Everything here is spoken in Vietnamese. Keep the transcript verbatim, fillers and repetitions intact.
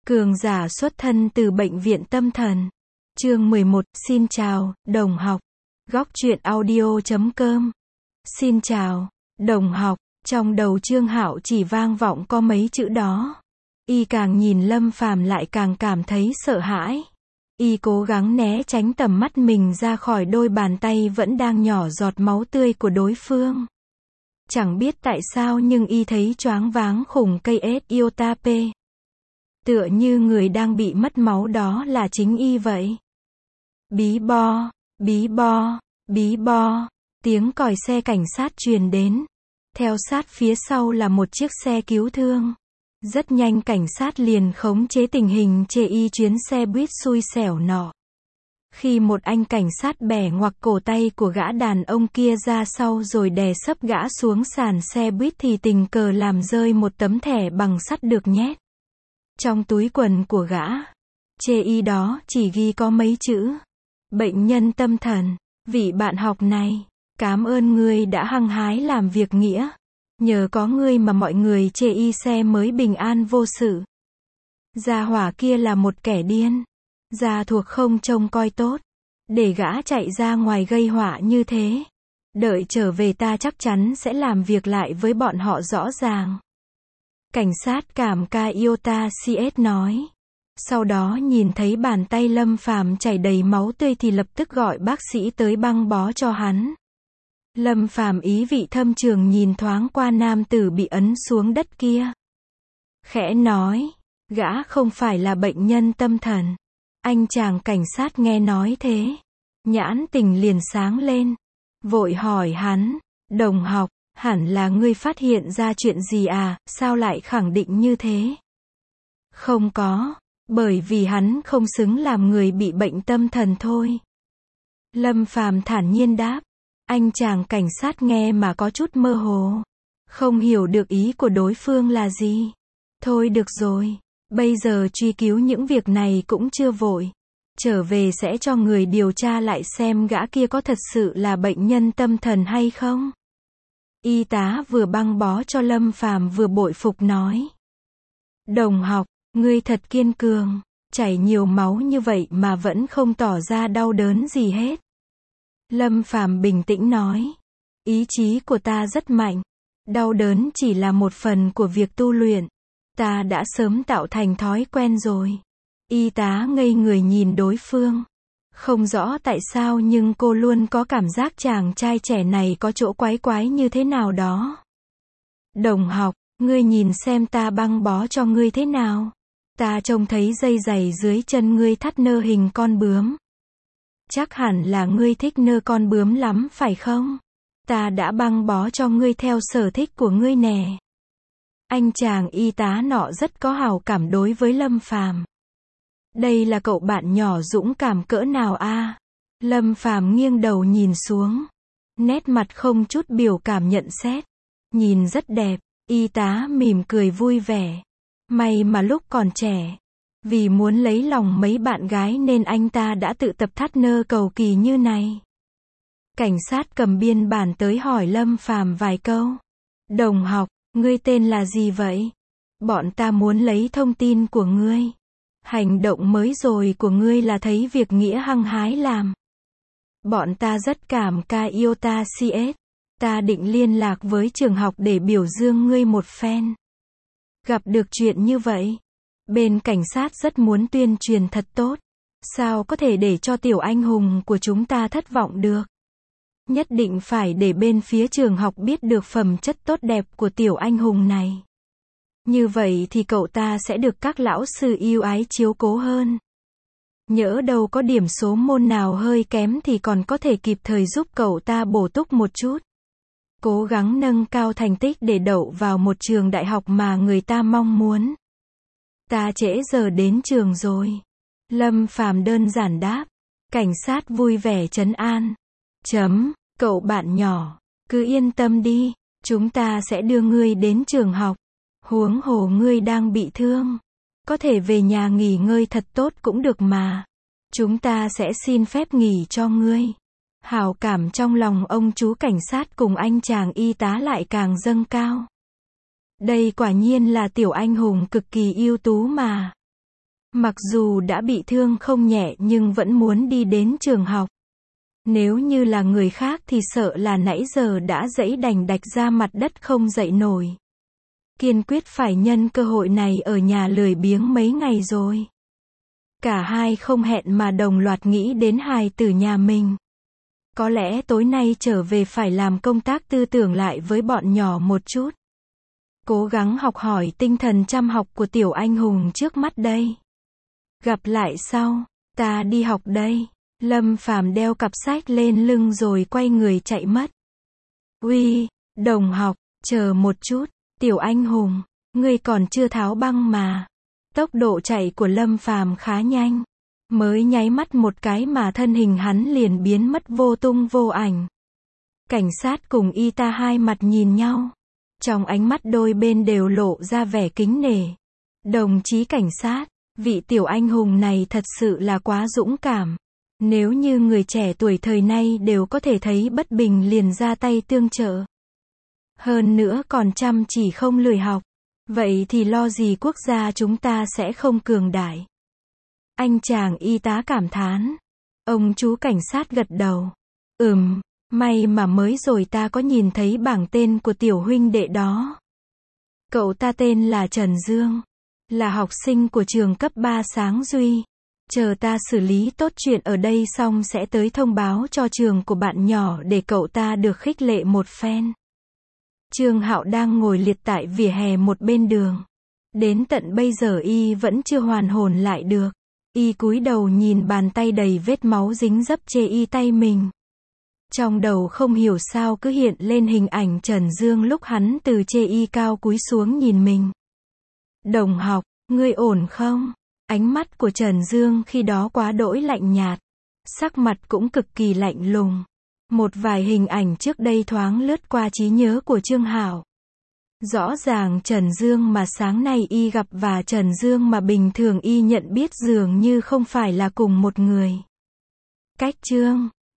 Cường giả xuất thân từ bệnh viện tâm thần. Chương mười một, xin chào, đồng học. Góc truyện audio chấm com. Xin chào, đồng học. Trong đầu Trương Hạo chỉ vang vọng có mấy chữ đó. Y càng nhìn Lâm Phàm lại càng cảm thấy sợ hãi. Y cố gắng né tránh tầm mắt mình ra khỏi đôi bàn tay vẫn đang nhỏ giọt máu tươi của đối phương. Chẳng biết tại sao nhưng Y thấy choáng váng khủng cây ét iota P. Tựa như người đang bị mất máu đó là chính Y vậy. Bí bo, bí bo, bí bo, tiếng còi xe cảnh sát truyền đến. Theo sát phía sau là một chiếc xe cứu thương. Rất nhanh cảnh sát liền khống chế tình hình chê Y chuyến xe buýt xui xẻo nọ. Khi một anh cảnh sát bẻ ngoặc cổ tay của gã đàn ông kia ra sau rồi đè sấp gã xuống sàn xe buýt thì tình cờ làm rơi một tấm thẻ bằng sắt được nhét trong túi quần của gã. Chê Y đó chỉ ghi có mấy chữ: bệnh nhân tâm thần. Vị bạn học này, cảm ơn ngươi đã hăng hái làm việc nghĩa. Nhờ có ngươi mà mọi người chê Y xe mới bình an vô sự. Gia hỏa kia là một kẻ điên. Gia thuộc không trông coi tốt. Để gã chạy ra ngoài gây họa như thế. Đợi trở về ta chắc chắn sẽ làm việc lại với bọn họ rõ ràng. Cảnh sát cảm ca iota cs nói. Sau đó nhìn thấy bàn tay Lâm Phàm chảy đầy máu tươi thì lập tức gọi bác sĩ tới băng bó cho hắn. Lâm Phàm ý vị thâm trường nhìn thoáng qua nam tử bị ấn xuống đất kia. Khẽ nói, gã không phải là bệnh nhân tâm thần. Anh chàng cảnh sát nghe nói thế, nhãn tình liền sáng lên. Vội hỏi hắn, đồng học, hẳn là ngươi phát hiện ra chuyện gì à, sao lại khẳng định như thế? Không có, bởi vì hắn không xứng làm người bị bệnh tâm thần thôi. Lâm Phàm thản nhiên đáp. Anh chàng cảnh sát nghe mà có chút mơ hồ. Không hiểu được ý của đối phương là gì. Thôi được rồi, bây giờ truy cứu những việc này cũng chưa vội. Trở về sẽ cho người điều tra lại xem gã kia có thật sự là bệnh nhân tâm thần hay không. Y tá vừa băng bó cho Lâm Phàm vừa bội phục nói. Đồng học, ngươi thật kiên cường. Chảy nhiều máu như vậy mà vẫn không tỏ ra đau đớn gì hết. Lâm Phàm bình tĩnh nói. Ý chí của ta rất mạnh. Đau đớn chỉ là một phần của việc tu luyện. Ta đã sớm tạo thành thói quen rồi. Y tá ngây người nhìn đối phương. Không rõ tại sao nhưng cô luôn có cảm giác chàng trai trẻ này có chỗ quái quái như thế nào đó. Đồng học, ngươi nhìn xem ta băng bó cho ngươi thế nào. Ta trông thấy dây giày dưới chân ngươi thắt nơ hình con bướm. Chắc hẳn là ngươi thích nơ con bướm lắm phải không? Ta đã băng bó cho ngươi theo sở thích của ngươi nè. Anh chàng y tá nọ rất có hảo cảm đối với Lâm Phàm. Đây là cậu bạn nhỏ dũng cảm cỡ nào a? Lâm Phàm nghiêng đầu nhìn xuống. Nét mặt không chút biểu cảm nhận xét. Nhìn rất đẹp, y tá mỉm cười vui vẻ. May mà lúc còn trẻ. Vì muốn lấy lòng mấy bạn gái nên anh ta đã tự tập thắt nơ cầu kỳ như này. Cảnh sát cầm biên bản tới hỏi Lâm Phàm vài câu. Đồng học, ngươi tên là gì vậy? Bọn ta muốn lấy thông tin của ngươi. Hành động mới rồi của ngươi là thấy việc nghĩa hăng hái làm. Bọn ta rất cảm ca iota cs. Ta định liên lạc với trường học để biểu dương ngươi một phen. Gặp được chuyện như vậy. Bên cảnh sát rất muốn tuyên truyền thật tốt. Sao có thể để cho tiểu anh hùng của chúng ta thất vọng được? Nhất định phải để bên phía trường học biết được phẩm chất tốt đẹp của tiểu anh hùng này. Như vậy thì cậu ta sẽ được các lão sư yêu ái chiếu cố hơn. Nhỡ đâu có điểm số môn nào hơi kém thì còn có thể kịp thời giúp cậu ta bổ túc một chút. Cố gắng nâng cao thành tích để đậu vào một trường đại học mà người ta mong muốn. Ta trễ giờ đến trường rồi. Lâm Phàm đơn giản đáp. Cảnh sát vui vẻ trấn an. Chấm, cậu bạn nhỏ, cứ yên tâm đi, chúng ta sẽ đưa ngươi đến trường học. Huống hồ ngươi đang bị thương. Có thể về nhà nghỉ ngơi thật tốt cũng được mà. Chúng ta sẽ xin phép nghỉ cho ngươi. Hảo cảm trong lòng ông chú cảnh sát cùng anh chàng y tá lại càng dâng cao. Đây quả nhiên là tiểu anh hùng cực kỳ ưu tú mà. Mặc dù đã bị thương không nhẹ nhưng vẫn muốn đi đến trường học. Nếu như là người khác thì sợ là nãy giờ đã giãy đành đạch ra mặt đất không dậy nổi. Kiên quyết phải nhân cơ hội này ở nhà lười biếng mấy ngày rồi. Cả hai không hẹn mà đồng loạt nghĩ đến hài tử nhà mình. Có lẽ tối nay trở về phải làm công tác tư tưởng lại với bọn nhỏ một chút. Cố gắng học hỏi tinh thần chăm học của tiểu anh hùng trước mắt đây. Gặp lại sau, ta đi học đây. Lâm Phàm đeo cặp sách lên lưng rồi quay người chạy mất. Uy, đồng học, chờ một chút, tiểu anh hùng, ngươi còn chưa tháo băng mà. Tốc độ chạy của Lâm Phàm khá nhanh. Mới nháy mắt một cái mà thân hình hắn liền biến mất vô tung vô ảnh. Cảnh sát cùng y tá hai mặt nhìn nhau. Trong ánh mắt đôi bên đều lộ ra vẻ kính nể. Đồng chí cảnh sát, vị tiểu anh hùng này thật sự là quá dũng cảm. Nếu như người trẻ tuổi thời nay đều có thể thấy bất bình liền ra tay tương trợ. Hơn nữa còn chăm chỉ không lười học. Vậy thì lo gì quốc gia chúng ta sẽ không cường đại. Anh chàng y tá cảm thán. Ông chú cảnh sát gật đầu. Ừm, may mà mới rồi ta có nhìn thấy bảng tên của tiểu huynh đệ đó. Cậu ta tên là Trần Dương. Là học sinh của trường cấp ba Sáng Duy. Chờ ta xử lý tốt chuyện ở đây xong sẽ tới thông báo cho trường của bạn nhỏ để cậu ta được khích lệ một phen. Trương Hạo đang ngồi liệt tại vỉa hè một bên đường. Đến tận bây giờ y vẫn chưa hoàn hồn lại được. Y cúi đầu nhìn bàn tay đầy vết máu dính dấp chê y tay mình. Trong đầu không hiểu sao cứ hiện lên hình ảnh Trần Dương lúc hắn từ chê y cao cúi xuống nhìn mình. Đồng học, ngươi ổn không? Ánh mắt của Trần Dương khi đó quá đỗi lạnh nhạt. Sắc mặt cũng cực kỳ lạnh lùng. Một vài hình ảnh trước đây thoáng lướt qua trí nhớ của Trương Hạo. Rõ ràng Trần Dương mà sáng nay y gặp và Trần Dương mà bình thường y nhận biết dường như không phải là cùng một người. Cách Trương